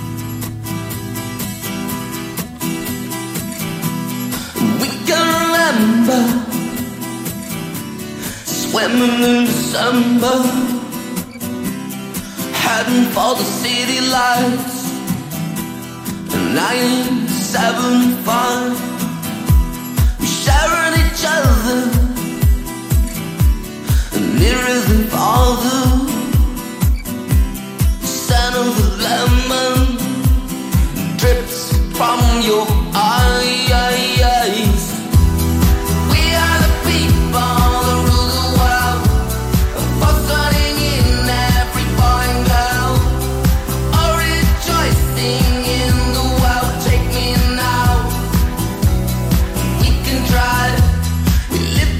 We can remember swimming in December, heading for the city lights in nine seven five. We shared each other nearer than farther. Scent of the lemon drips from your eyes. We are the people that rule the world, buzzing in every boy and girl, all rejoicing in the world. Take me now. We can try. We live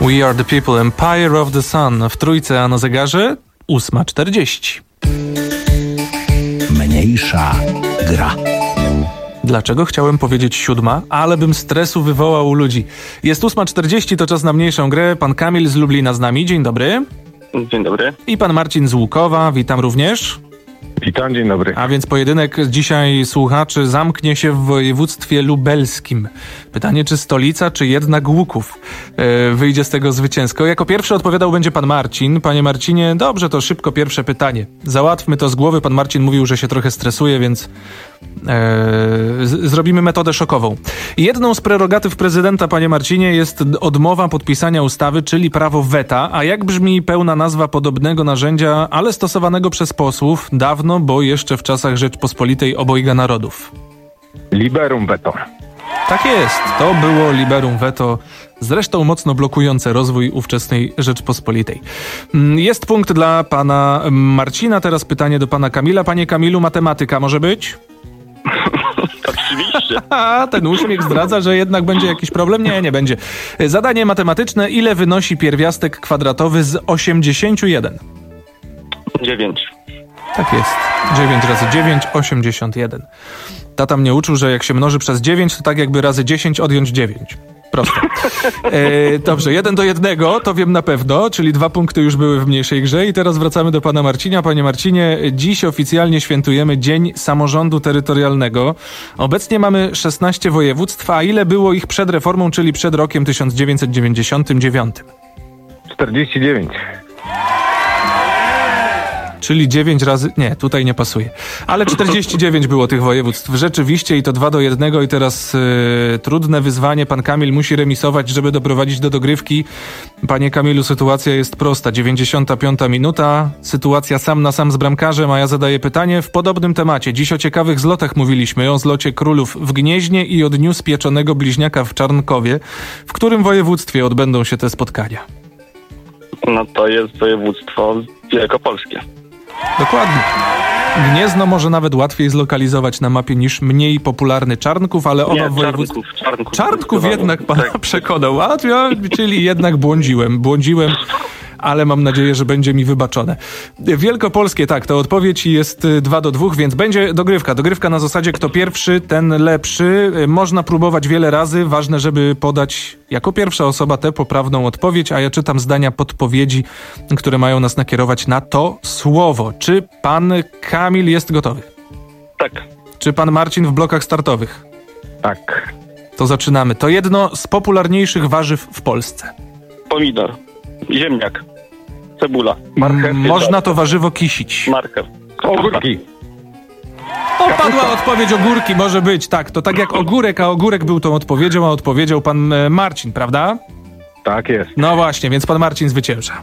We are the people, Empire of the Sun. W trójce, a na zegarze ósma czterdzieści.
Mniejsza gra.
Dlaczego chciałem powiedzieć siódma, ale bym stresu wywołał u ludzi. Jest ósma czterdzieści, to czas na mniejszą grę. Pan Kamil z Lublina z nami. Dzień dobry.
Dzień dobry.
I pan Marcin z Łukowa. Witam również.
Witam, dzień dobry.
A więc pojedynek dzisiaj słuchaczy zamknie się w województwie lubelskim. Pytanie, czy stolica, czy jednak Łuków yy, wyjdzie z tego zwycięsko. Jako pierwszy odpowiadał będzie pan Marcin. Panie Marcinie, dobrze, to szybko pierwsze pytanie. Załatwmy to z głowy. Pan Marcin mówił, że się trochę stresuje, więc yy, z- zrobimy metodę szokową. Jedną z prerogatyw prezydenta, panie Marcinie, jest odmowa podpisania ustawy, czyli prawo weta. A jak brzmi pełna nazwa podobnego narzędzia, ale stosowanego przez posłów dawno, bo jeszcze w czasach Rzeczpospolitej obojga narodów?
Liberum veto.
Tak jest, to było liberum veto, zresztą mocno blokujące rozwój ówczesnej Rzeczpospolitej. Jest punkt dla pana Marcina, teraz pytanie do pana Kamila. Panie Kamilu, matematyka może być?
Oczywiście.
Ten uśmiech zdradza, że jednak będzie jakiś problem? Nie, nie będzie. Zadanie matematyczne. Ile wynosi pierwiastek kwadratowy z osiemdziesięciu jeden?
Dziewięć.
Tak jest. dziewięć razy dziewięć, osiemdziesiąt jeden. Tata mnie uczył, że jak się mnoży przez dziewięć, to tak jakby razy dziesięć odjąć dziewięć. Proste. E, dobrze, jeden do jednego, to wiem na pewno, czyli dwa punkty już były w mniejszej grze i teraz wracamy do pana Marcina. Panie Marcinie, dziś oficjalnie świętujemy Dzień Samorządu Terytorialnego. Obecnie mamy szesnaście województw, a ile było ich przed reformą, czyli przed rokiem tysiąc dziewięćset dziewięćdziesiątym dziewiątym?
czterdzieści dziewięć.
Czyli dziewięć razy... Nie, tutaj nie pasuje. Ale czterdzieści dziewięć było tych województw. Rzeczywiście i to dwa do jednego i teraz yy, trudne wyzwanie. Pan Kamil musi remisować, żeby doprowadzić do dogrywki. Panie Kamilu, sytuacja jest prosta. dziewięćdziesiąta piąta minuta. Sytuacja sam na sam z bramkarzem, a ja zadaję pytanie w podobnym temacie. Dziś o ciekawych zlotach mówiliśmy. O zlocie królów w Gnieźnie i o dniu spieczonego bliźniaka w Czarnkowie. W którym województwie odbędą się te spotkania?
No to jest województwo wielkopolskie.
Dokładnie. Gniezno może nawet łatwiej zlokalizować na mapie niż mniej popularny Czarnków, ale oba województwa...
Czarnków, Czarnków.
Czarnków jednak pana tak przekonał, a, czyli jednak błądziłem, błądziłem, ale mam nadzieję, że będzie mi wybaczone. Wielkopolskie, tak, to odpowiedź jest dwa do dwóch, więc będzie dogrywka. Dogrywka na zasadzie kto pierwszy, ten lepszy. Można próbować wiele razy, ważne, żeby podać jako pierwsza osoba tę poprawną odpowiedź, a ja czytam zdania podpowiedzi, które mają nas nakierować na to słowo. Czy pan Kamil jest gotowy?
Tak.
Czy pan Marcin w blokach startowych?
Tak.
To zaczynamy. To jedno z popularniejszych warzyw w Polsce.
Pomidor. Ziemniak. Cebula.
Marchew. Można to warzywo kisić.
Marchew. Ogórki.
O, padła odpowiedź ogórki, może być. Tak, to tak jak ogórek, a ogórek był tą odpowiedzią, a odpowiedział pan e, Marcin, prawda?
Tak jest.
No właśnie, więc pan Marcin zwycięża.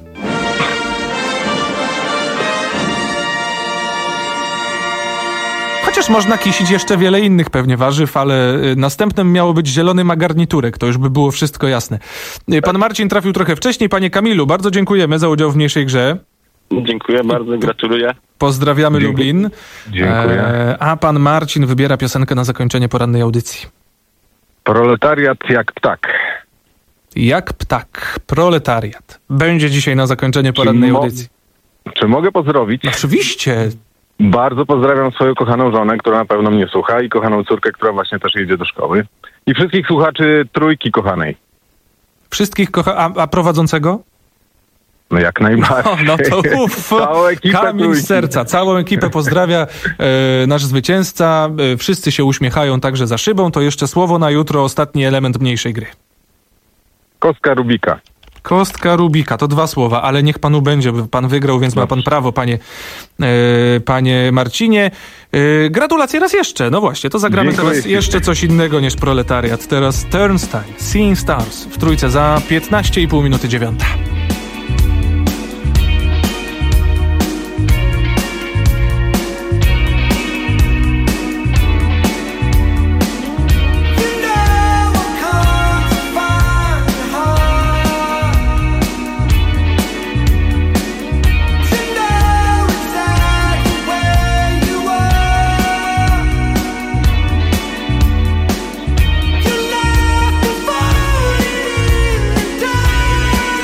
Chociaż można kisić jeszcze wiele innych pewnie warzyw, ale y, następnym miało być zielony magarniturek, to już by było wszystko jasne. Y, pan Marcin trafił trochę wcześniej. Panie Kamilu, bardzo dziękujemy za udział w mniejszej grze.
Dziękuję bardzo, gratuluję.
Pozdrawiamy
Dziękuję.
Lublin.
Dziękuję.
E, a pan Marcin wybiera piosenkę na zakończenie porannej audycji.
Proletariat jak ptak.
Jak ptak. Proletariat. Będzie dzisiaj na zakończenie porannej
mo-
audycji.
Czy mogę pozdrowić?
Oczywiście.
Bardzo pozdrawiam swoją kochaną żonę, która na pewno mnie słucha, i kochaną córkę, która właśnie też jedzie do szkoły. I wszystkich słuchaczy Trójki kochanej.
Wszystkich kocha... A, a prowadzącego?
No jak najbardziej.
O, no to uff,
Całą ekipę
kamień
Trójki.
z serca. Całą ekipę pozdrawia e, nasz zwycięzca. E, wszyscy się uśmiechają także za szybą. To jeszcze słowo na jutro, ostatni element mniejszej gry.
Kostka Rubika.
Kostka Rubika, to dwa słowa, ale niech panu będzie, bo pan wygrał, więc ma pan prawo, panie, e, panie Marcinie. E, gratulacje raz jeszcze. No właśnie, to zagramy
Dziękuję
teraz
ci.
jeszcze coś innego niż proletariat. Teraz Turnstile, Seeing Stars w trójce za piętnaście i pół minuty dziewiąta.
You left me falling in the dark.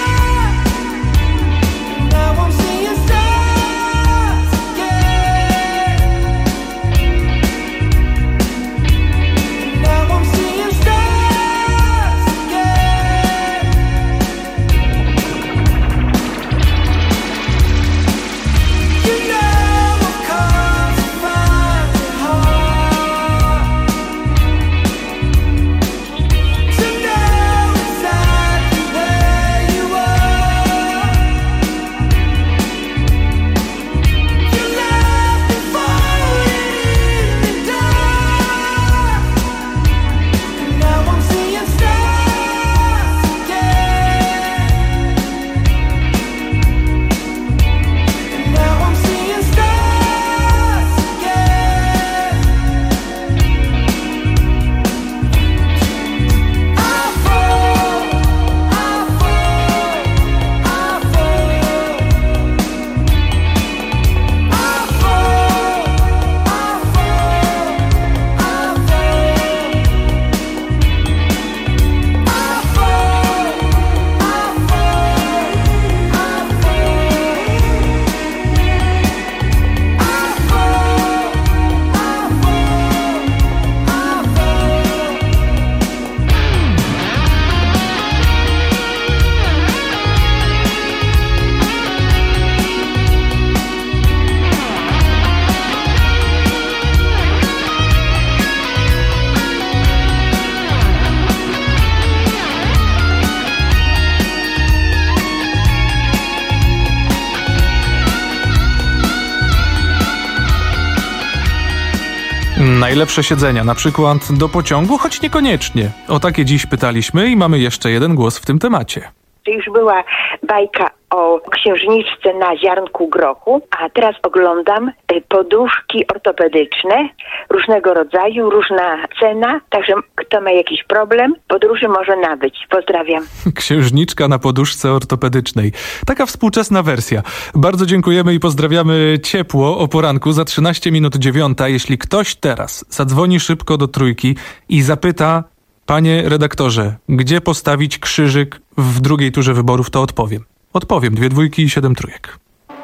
Najlepsze siedzenia, na przykład do pociągu, choć niekoniecznie. O takie dziś pytaliśmy i mamy jeszcze jeden głos w tym temacie.
To już była bajka o księżniczce na ziarnku grochu, a teraz oglądam poduszki ortopedyczne różnego rodzaju, różna cena, także kto ma jakiś problem, podróży może nabyć. Pozdrawiam.
Księżniczka na poduszce ortopedycznej. Taka współczesna wersja. Bardzo dziękujemy i pozdrawiamy ciepło o poranku za trzynaście minut dziewiąta. Jeśli ktoś teraz zadzwoni szybko do Trójki i zapyta: panie redaktorze, gdzie postawić krzyżyk w drugiej turze wyborów, to odpowiem. Odpowiem. Dwie dwójki i siedem trójek.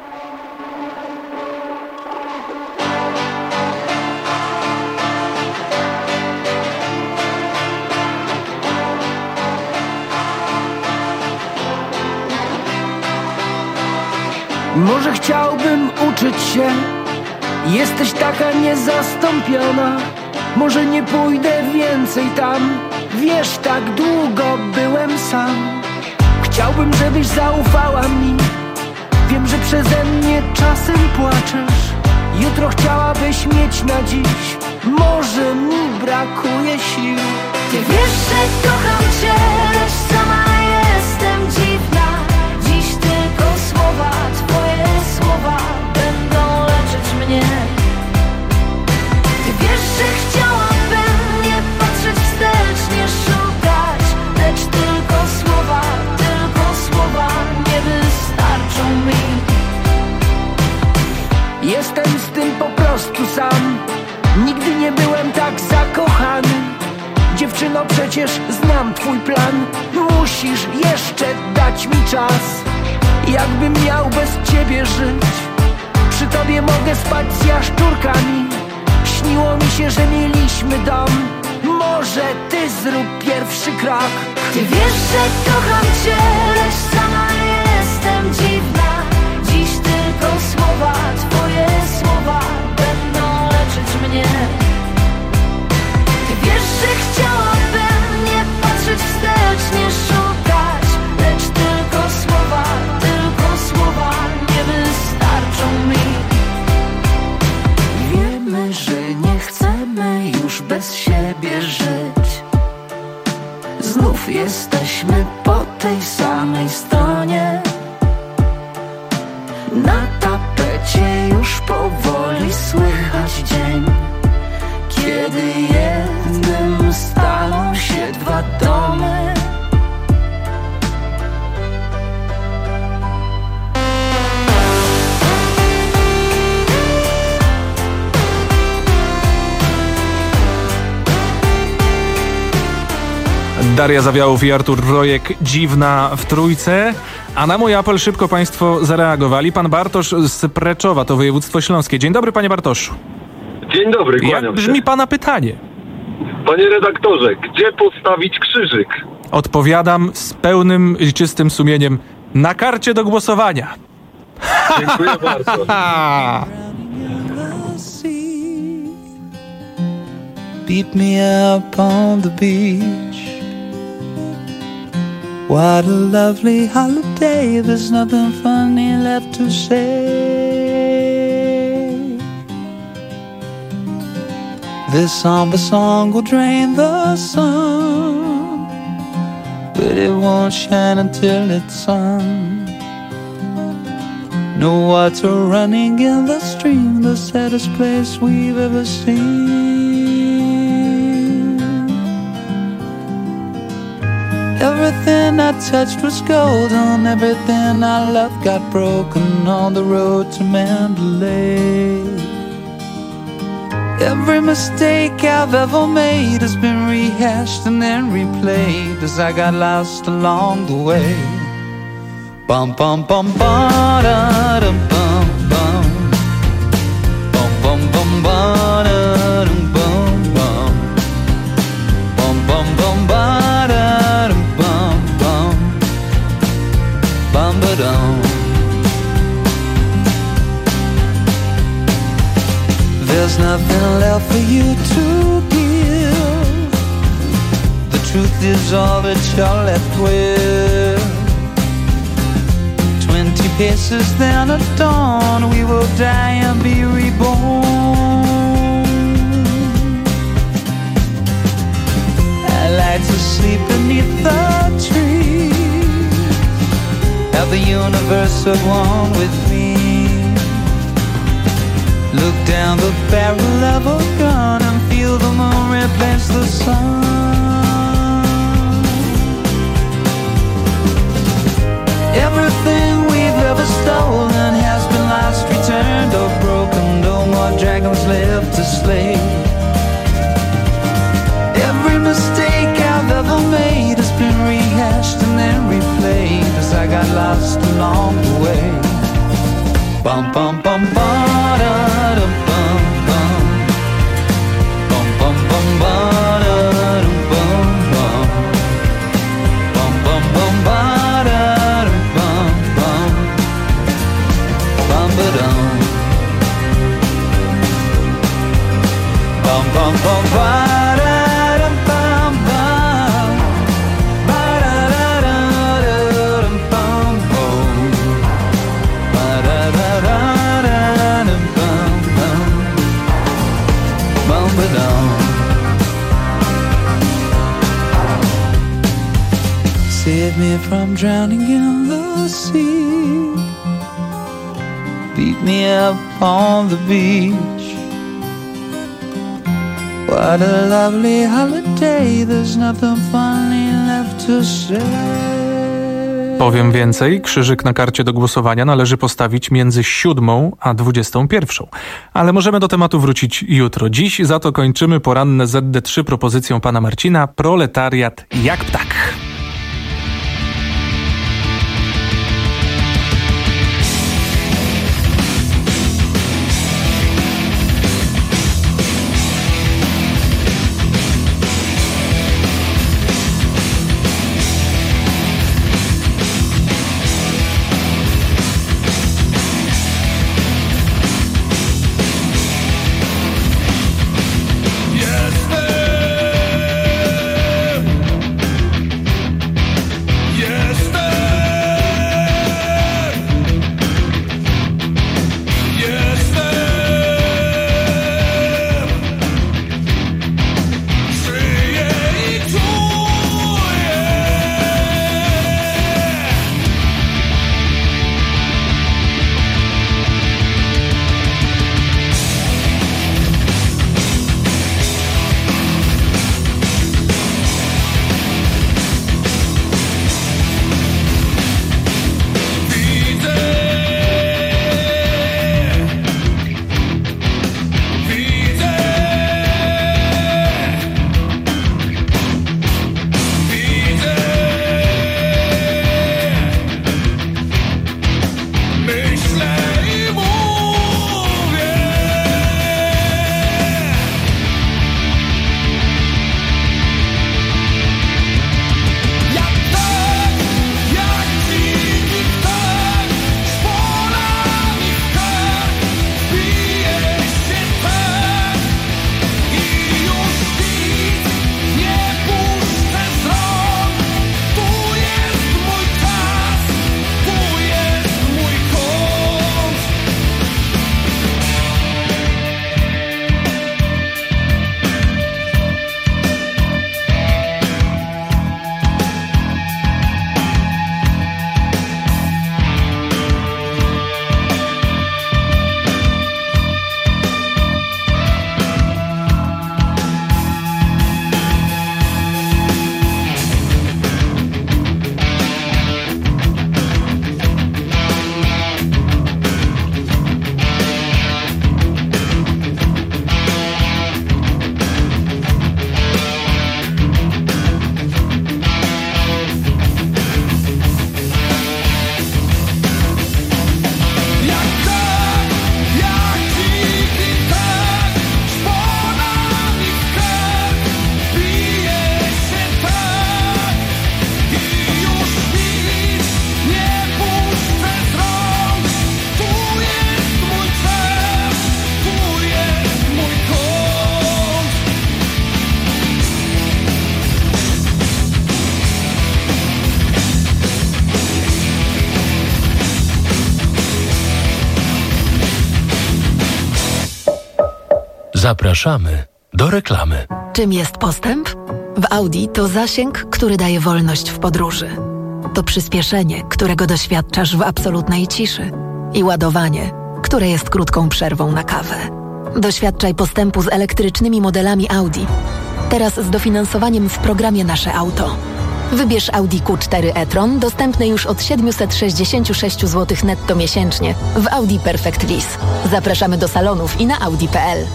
Może chciałbym uczyć się, jesteś taka niezastąpiona. Może nie pójdę więcej tam, wiesz, tak długo byłem sam. Chciałbym, żebyś zaufała mi, wiem, że przeze mnie czasem płaczesz. Jutro chciałabyś mieć na dziś, może mi brakuje sił.
Ty wiesz, że kocham cię, lecz sama jestem dziwna. Dziś tylko słowa, twoje słowa będą leczyć mnie. Ty wiesz, że chciałabym nie patrzeć wstecz, nie szukać, lecz tylko słowa, tylko słowa nie wystarczą mi.
Jestem z tym po prostu sam, nigdy nie byłem tak zakochany. Dziewczyno, przecież znam twój plan, musisz jeszcze dać mi czas. Jakbym miał bez ciebie żyć, przy tobie mogę spać z jaszczurkami. Śniło mi się, że mieliśmy dom, może ty zrób pierwszy krok.
Ty wiesz, że kocham cię, lecz sama jestem dziwna. Dziś tylko słowa, twoje słowa będą leczyć mnie. Ty wiesz, że chciałabym nie patrzeć wstecz, nie szukać, lecz tylko słowa, tylko słowa nie wystarczą mi.
Wiemy, że nie chcemy już bez siebie żyć. Znów jesteśmy po tej samej stronie. Na tapecie już powoli słychać dzień, kiedy jednym staną się dwa domy.
Daria Zawiałów i Artur Rojek, Dziwna w Trójce. A na mój apel szybko państwo zareagowali. Pan Bartosz z Preczowa, to województwo śląskie. Dzień dobry, panie Bartoszu.
Dzień dobry, kłaniam
Jak brzmi
się.
pana pytanie?
Panie redaktorze, gdzie postawić krzyżyk?
Odpowiadam z pełnym i czystym sumieniem: na karcie do głosowania.
Dziękuję bardzo.
Beat me up on the beach. What a lovely holiday. There's nothing funny left to say. This somber song will drain the sun, but it won't shine until it's sun. No water running in the stream, the saddest place we've ever seen. Everything I touched was golden, everything I loved got broken on the road to Mandalay. Every mistake I've ever made has been rehashed and then replayed as I got lost along the way. Bum bum bum ba da dum bum bum. Bum bum bum ba da dum bum bum. Bum bum bum ba da dum bum bum. Bum ba dum. There's nothing left for you to give. The truth is all that you're left with. Twenty paces then at dawn, we will die and be reborn. nights asleep beneath the tree. Have the universe at one with me. Look down the barrel of a gun and feel the moon replace the sun. Everything we've ever stolen has been lost, returned or broken. No more dragons left to slay. Every mistake I've ever made has been rehashed and then replayed as I got lost along the way. Bum bum bum ba da dum bum bum. Bum bum bum ba da dum bum bum. Bum bum bum ba da dum bum bum. Bum ba dum. Bum bum bum ba da dum bum bum. Ba da da da da dum bum bum. Ba da da da da dum bum bum. Bum ba dum. Save me from drowning in the sea. Beat me up on the beach. What a lovely holiday. There's nothing funny left to say.
Powiem więcej, krzyżyk na karcie do głosowania należy postawić między siódmą a dwudziestą pierwszą. Ale możemy do tematu wrócić jutro. Dziś za to kończymy poranne Z D trzy propozycją pana Marcina. Proletariat jak ptak.
Zapraszamy do reklamy.
Czym jest postęp?
W Audi to zasięg, który daje wolność w podróży. To przyspieszenie, którego doświadczasz w absolutnej ciszy. I ładowanie, które jest krótką przerwą na kawę. Doświadczaj postępu z elektrycznymi modelami Audi. Teraz z dofinansowaniem w programie Nasze Auto. Wybierz Audi Q cztery e-tron, dostępny już od siedemset sześćdziesiąt sześć złotych netto miesięcznie w Audi Perfect Lease. Zapraszamy do salonów i na audi kropka p l.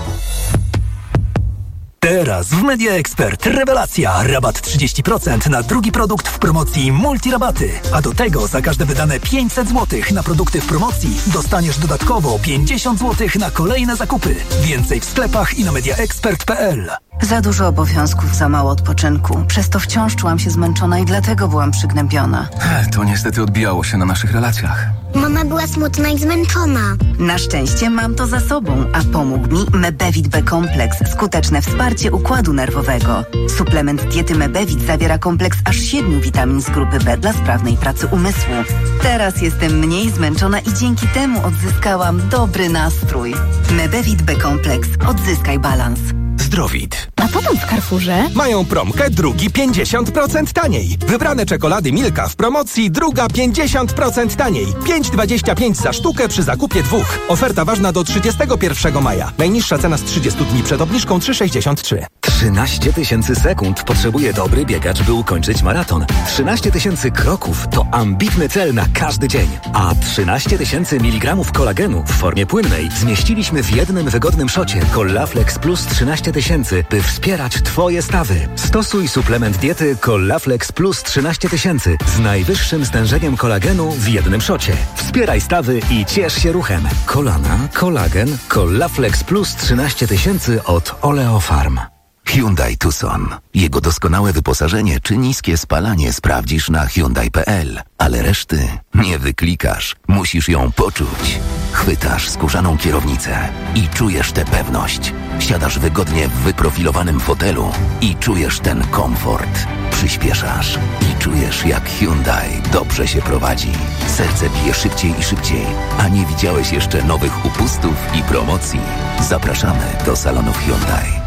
Teraz w Media Expert rewelacja. Rabat trzydzieści procent na drugi produkt w promocji Multirabaty. A do tego za każde wydane pięćset złotych na produkty w promocji dostaniesz dodatkowo pięćdziesiąt złotych na kolejne zakupy. Więcej w sklepach i na media expert kropka p l.
Za dużo obowiązków, za mało odpoczynku. Przez to wciąż czułam się zmęczona i dlatego byłam przygnębiona.
To niestety odbijało się na naszych relacjach.
Mama była smutna i zmęczona.
Na szczęście mam to za sobą, a pomógł mi Mebevit B-kompleks. Skuteczne wsparcie układu nerwowego. Suplement diety Mebevit zawiera kompleks aż siedmiu witamin z grupy B dla sprawnej pracy umysłu. Teraz jestem mniej zmęczona i dzięki temu odzyskałam dobry nastrój. Mebevit B-kompleks. Odzyskaj balans.
Zdrowit.
A co tam w Carrefourze?
Mają promkę drugi pięćdziesiąt procent taniej. Wybrane czekolady Milka w promocji druga pięćdziesiąt procent taniej. pięć dwadzieścia pięć za sztukę przy zakupie dwóch. Oferta ważna do trzydziestego pierwszego maja. Najniższa cena z trzydziestu dni przed obniżką trzy sześćdziesiąt trzy.
trzynaście tysięcy sekund potrzebuje dobry biegacz, by ukończyć maraton. trzynaście tysięcy kroków to ambitny cel na każdy dzień. A trzynaście tysięcy miligramów kolagenu w formie płynnej zmieściliśmy w jednym wygodnym szocie Collaflex Plus trzynaście tysięcy, by wspierać Twoje stawy. Stosuj suplement diety Collaflex Plus trzynaście tysięcy z najwyższym stężeniem kolagenu w jednym szocie. Wspieraj stawy i ciesz się ruchem. Kolana, kolagen, Collaflex Plus trzynaście tysięcy od Oleofarm.
Hyundai Tucson. Jego doskonałe wyposażenie czy niskie spalanie sprawdzisz na hyundai kropka p l, ale reszty nie wyklikasz. Musisz ją poczuć. Chwytasz skórzaną kierownicę i czujesz tę pewność. Siadasz wygodnie w wyprofilowanym fotelu i czujesz ten komfort. Przyspieszasz i czujesz, jak Hyundai dobrze się prowadzi. Serce bije szybciej i szybciej, a nie widziałeś jeszcze nowych upustów i promocji. Zapraszamy do salonów Hyundai.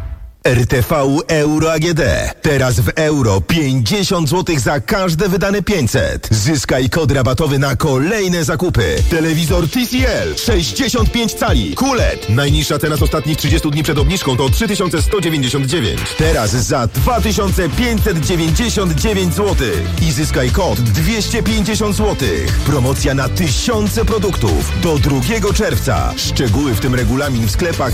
R T V Euro A G D. Teraz w euro pięćdziesiąt złotych za każde wydane pięćset. Zyskaj kod rabatowy na kolejne zakupy. Telewizor T C L sześćdziesiąt pięć cali. Q L E D. Najniższa cena z ostatnich trzydziestu dni przed obniżką to trzy tysiące sto dziewięćdziesiąt dziewięć. Teraz za dwa tysiące pięćset dziewięćdziesiąt dziewięć złotych. I zyskaj kod dwieście pięćdziesiąt złotych. Promocja na tysiące produktów. Do drugiego czerwca. Szczegóły w tym regulamin w sklepach